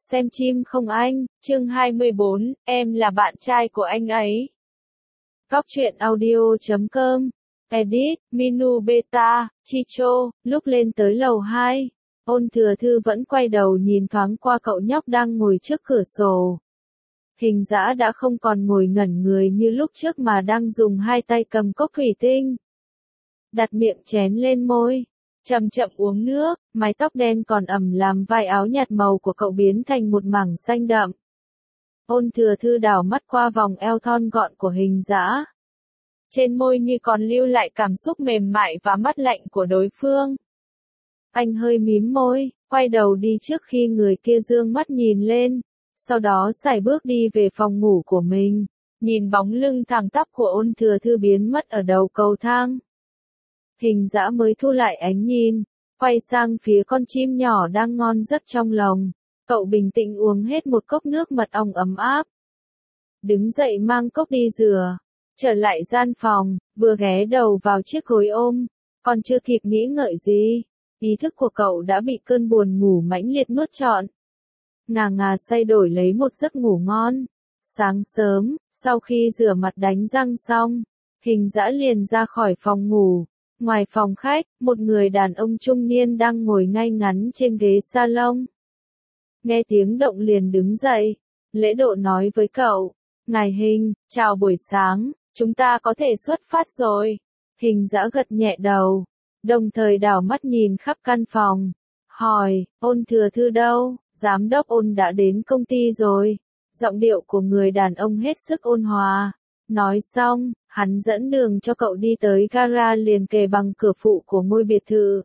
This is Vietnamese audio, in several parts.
xem chim không anh, chương 24, em là bạn trai của anh ấy. Góc truyện audio.com, edit, Minu Beta, Chicho, lúc lên tới lầu 2, Ôn Thừa Thư vẫn quay đầu nhìn thoáng qua cậu nhóc đang ngồi trước cửa sổ. Hình dã đã không còn ngồi ngẩn người như lúc trước mà đang dùng hai tay cầm cốc thủy tinh. Đặt miệng chén lên môi, chậm chậm uống nước, mái tóc đen còn ẩm làm vai áo nhạt màu của cậu biến thành một mảng xanh đậm. Ôn Thừa Thư đảo mắt qua vòng eo thon gọn của hình dã. Trên môi như còn lưu lại cảm xúc mềm mại và mắt lạnh của đối phương. Anh hơi mím môi, quay đầu đi trước khi người kia dương mắt nhìn lên, sau đó sải bước đi về phòng ngủ của mình, nhìn bóng lưng thẳng tắp của Ôn Thừa Thư biến mất ở đầu cầu thang. Hình dã mới thu lại ánh nhìn, quay sang phía con chim nhỏ đang ngon giấc trong lồng, cậu bình tĩnh uống hết một cốc nước mật ong ấm áp. Đứng dậy mang cốc đi rửa, trở lại gian phòng, vừa ghé đầu vào chiếc gối ôm, còn chưa kịp nghĩ ngợi gì, ý thức của cậu đã bị cơn buồn ngủ mãnh liệt nuốt trọn. Ngà ngà say đổi lấy một giấc ngủ ngon. Sáng sớm, sau khi rửa mặt đánh răng xong, hình dã liền ra khỏi phòng ngủ. Ngoài phòng khách, một người đàn ông trung niên đang ngồi ngay ngắn trên ghế salon. Nghe tiếng động liền đứng dậy, lễ độ nói với cậu, ngài Hình, chào buổi sáng, chúng ta có thể xuất phát rồi. Hình dã gật nhẹ đầu, đồng thời đảo mắt nhìn khắp căn phòng, hỏi, Ôn Thừa Thư đâu? Giám đốc Ôn đã đến công ty rồi. Giọng điệu của người đàn ông hết sức ôn hòa. Nói xong, hắn dẫn đường cho cậu đi tới gara liền kề bằng cửa phụ của ngôi biệt thự.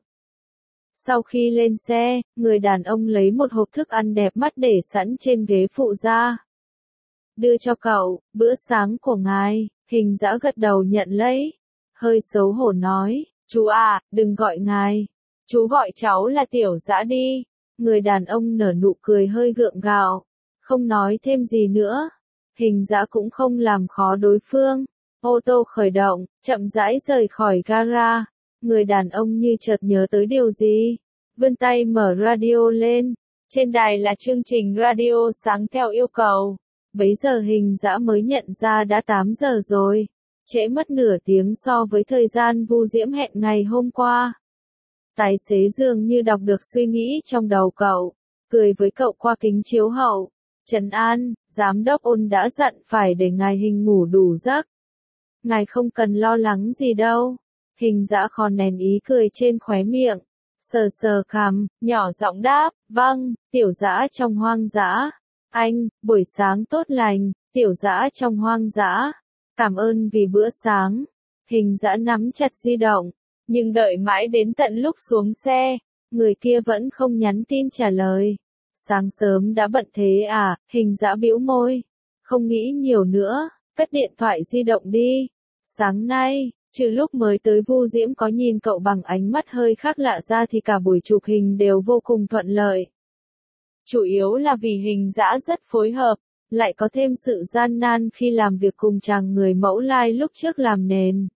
Sau khi lên xe, người đàn ông lấy một hộp thức ăn đẹp mắt để sẵn trên ghế phụ ra. Đưa cho cậu, bữa sáng của ngài. Hình dã gật đầu nhận lấy. Hơi xấu hổ nói, chú à, đừng gọi ngài. Chú gọi cháu là Tiểu Dã đi. Người đàn ông nở nụ cười hơi gượng gạo, không nói thêm gì nữa. Hình dã cũng không làm khó đối phương. Ô tô khởi động, chậm rãi rời khỏi gara. Người đàn ông như chợt nhớ tới điều gì, vươn tay mở radio lên. Trên đài là chương trình radio sáng theo yêu cầu. Bấy giờ hình dã mới nhận ra đã 8 giờ rồi, trễ mất nửa tiếng so với thời gian Vu Diễm hẹn ngày hôm qua. Tài xế dường như đọc được suy nghĩ trong đầu cậu, cười với cậu qua kính chiếu hậu. Trấn an, giám đốc Ôn đã dặn phải để ngài Hình ngủ đủ giấc. Ngài không cần lo lắng gì đâu. Hình dã khò nén ý cười trên khóe miệng, sờ sờ cằm, nhỏ giọng đáp, vâng, Tiểu Dã trong hoang dã. Anh, buổi sáng tốt lành, Tiểu Dã trong hoang dã. Cảm ơn vì bữa sáng. Hình dã nắm chặt di động. Nhưng đợi mãi đến tận lúc xuống xe, người kia vẫn không nhắn tin trả lời. Sáng sớm đã bận thế à? Hình dã bĩu môi. Không nghĩ nhiều nữa, cất điện thoại di động đi. Sáng nay, trừ lúc mới tới Vu Diễm có nhìn cậu bằng ánh mắt hơi khác lạ ra thì cả buổi chụp hình đều vô cùng thuận lợi. Chủ yếu là vì hình dã rất phối hợp, lại có thêm sự gian nan khi làm việc cùng chàng người mẫu lai lúc trước làm nền.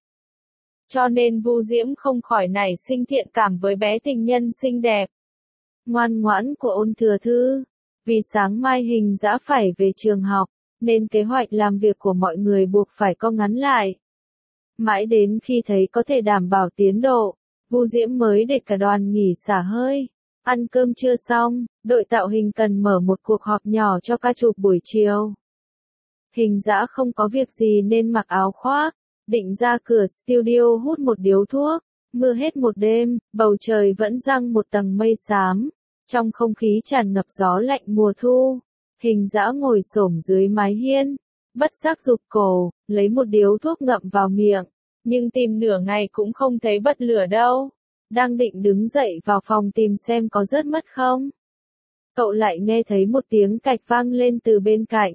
Cho nên Vu Diễm không khỏi nảy sinh thiện cảm với bé tình nhân xinh đẹp, ngoan ngoãn của Ôn Thừa Thư. Vì sáng mai hình dã phải về trường học, nên kế hoạch làm việc của mọi người buộc phải co ngắn lại. Mãi đến khi thấy có thể đảm bảo tiến độ, Vu Diễm mới để cả đoàn nghỉ xả hơi. Ăn cơm trưa xong, đội tạo hình cần mở một cuộc họp nhỏ cho ca chụp buổi chiều. Hình dã không có việc gì nên mặc áo khoác, định ra cửa studio hút một điếu thuốc. Mưa hết một đêm, bầu trời vẫn giăng một tầng mây xám. Trong không khí tràn ngập gió lạnh mùa thu, hình dã ngồi xổm dưới mái hiên, bất giác rụt cổ, lấy một điếu thuốc ngậm vào miệng, nhưng tìm nửa ngày cũng không thấy bật lửa đâu. Đang định đứng dậy vào phòng tìm xem có rớt mất không, cậu lại nghe thấy một tiếng cạch vang lên từ bên cạnh.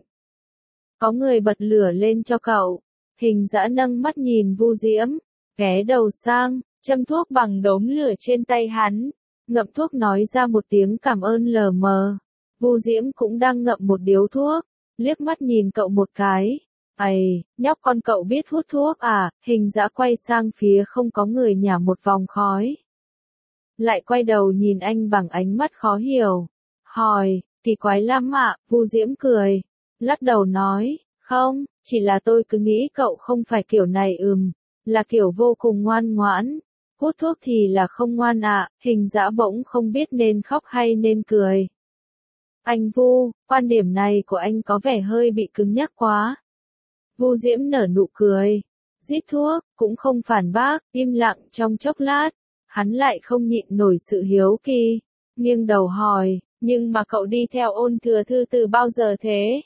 Có người bật lửa lên cho cậu. Hình dã nâng mắt nhìn Vu Diễm, ghé đầu sang, châm thuốc bằng đốm lửa trên tay hắn, ngậm thuốc nói ra một tiếng cảm ơn lờ mờ. Vu Diễm cũng đang ngậm một điếu thuốc, liếc mắt nhìn cậu một cái. Ây, nhóc con cậu biết hút thuốc à? Hình dã quay sang phía không có người nhả một vòng khói. Lại quay đầu nhìn anh bằng ánh mắt khó hiểu. Hỏi, Kỳ quái lắm ạ, Vu Diễm cười. Lắc đầu nói, không, chỉ là tôi cứ nghĩ cậu không phải kiểu này là kiểu vô cùng ngoan ngoãn. Hút thuốc thì là không ngoan ạ, Hình Dã bỗng không biết nên khóc hay nên cười. Anh Vu, quan điểm này của anh có vẻ hơi bị cứng nhắc quá. Vu Diễm nở nụ cười. Rít thuốc, cũng không phản bác, im lặng trong chốc lát. Hắn lại không nhịn nổi sự hiếu kỳ. Nghiêng đầu hỏi, nhưng mà cậu đi theo Ôn Thừa Thư từ bao giờ thế?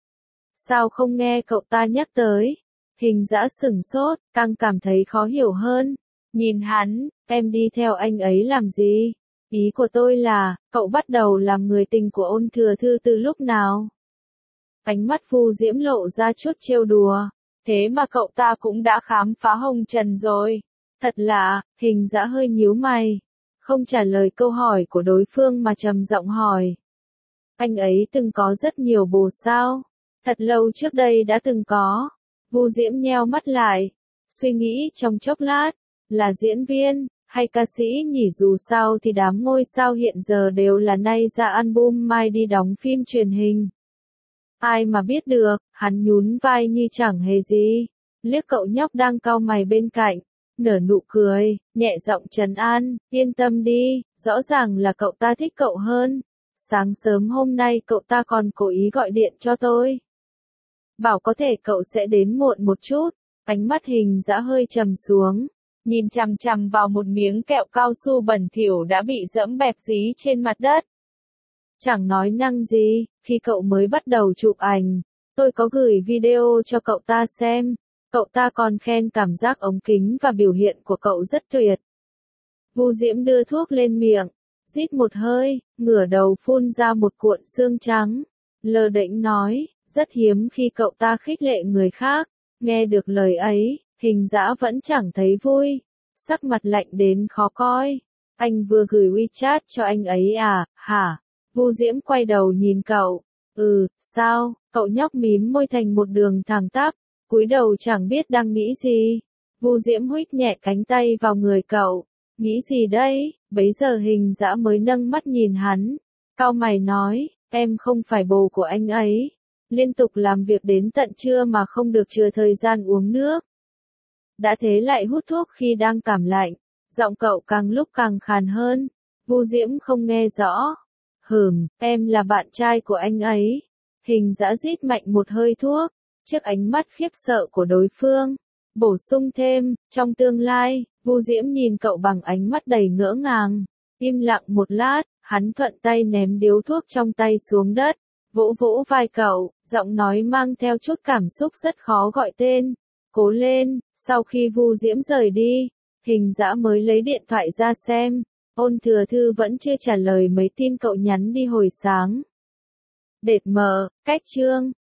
Sao không nghe cậu ta nhắc tới? Hình Dã sửng sốt, càng cảm thấy khó hiểu hơn. Nhìn hắn, em đi theo anh ấy làm gì? Ý của tôi là, cậu bắt đầu làm người tình của Ôn Thừa Thư từ lúc nào? Ánh mắt Vu Diễm lộ ra chút trêu đùa. Thế mà cậu ta cũng đã khám phá hồng trần rồi. Thật lạ, Hình Dã hơi nhíu mày. Không trả lời câu hỏi của đối phương mà trầm giọng hỏi. Anh ấy từng có rất nhiều bồ sao? Thật lâu trước đây đã từng có. Vu Diễm nheo mắt lại. Suy nghĩ trong chốc lát. Là diễn viên, hay ca sĩ nhỉ, dù sao thì đám ngôi sao hiện giờ đều là nay ra album mai đi đóng phim truyền hình. Ai mà biết được, hắn nhún vai như chẳng hề gì. Liếc cậu nhóc đang cau mày bên cạnh. Nở nụ cười, nhẹ giọng trấn an, yên tâm đi, rõ ràng là cậu ta thích cậu hơn. Sáng sớm hôm nay cậu ta còn cố ý gọi điện cho tôi. Bảo có thể cậu sẽ đến muộn một chút. Ánh mắt Hình Dã hơi trầm xuống. Nhìn chằm chằm vào một miếng kẹo cao su bẩn thỉu đã bị dẫm bẹp dí trên mặt đất. Chẳng nói năng gì, khi cậu mới bắt đầu chụp ảnh, tôi có gửi video cho cậu ta xem. Cậu ta còn khen cảm giác ống kính và biểu hiện của cậu rất tuyệt. Vu Diễm đưa thuốc lên miệng, rít một hơi, ngửa đầu phun ra một cuộn xương trắng. Lơ đễnh nói, rất hiếm khi cậu ta khích lệ người khác. Nghe được lời ấy, Hình Dã vẫn chẳng thấy vui. Sắc mặt lạnh đến khó coi. Anh vừa gửi WeChat cho anh ấy à, hả? Vu Diễm quay đầu nhìn cậu. Sao? Cậu nhóc mím môi thành một đường thẳng tắp, cúi đầu chẳng biết đang nghĩ gì. Vu Diễm huých nhẹ cánh tay vào người cậu. Nghĩ gì đây? Bấy giờ Hình Dã mới nâng mắt nhìn hắn. Cau mày nói, em không phải bồ của anh ấy. Liên tục làm việc đến tận trưa mà không được chừa thời gian uống nước. Đã thế lại hút thuốc khi đang cảm lạnh. Giọng cậu càng lúc càng khàn hơn. Vu Diễm không nghe rõ. Em là bạn trai của anh ấy. Hình Dã rít mạnh một hơi thuốc. Trước ánh mắt khiếp sợ của đối phương. Bổ sung thêm, trong tương lai, Vu Diễm nhìn cậu bằng ánh mắt đầy ngỡ ngàng. Im lặng một lát, hắn thuận tay ném điếu thuốc trong tay xuống đất. Vỗ vỗ vai cậu, giọng nói mang theo chút cảm xúc rất khó gọi tên. Cố lên. Sau khi Vu Diễm rời đi, Hình Dã mới lấy điện thoại ra xem. Ôn Thừa Thư vẫn chưa trả lời mấy tin cậu nhắn đi hồi sáng. Đệt mờ, cách chương.